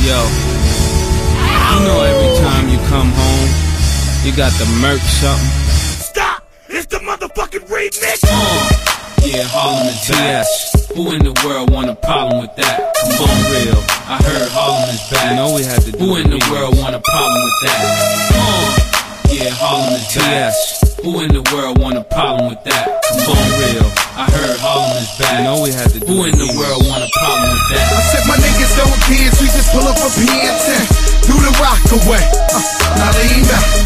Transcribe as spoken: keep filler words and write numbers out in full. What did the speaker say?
Yo, you know every time you come home, you got the merch something. Stop! It's the motherfucking remix! Uh, yeah, Harlem is back. Who in the world want a problem with that? Come on, real. I heard Harlem is back. You know we had to do Who in the world want a problem with that? Uh, yeah, Harlem is back. Who in the world want a problem with that? Come on, real. I heard Harlem is back. You know we had to do Who in the world want a problem with that? I said my niggas don't kids, we just pull up a P N ten, do the rock away. Uh, now lean back.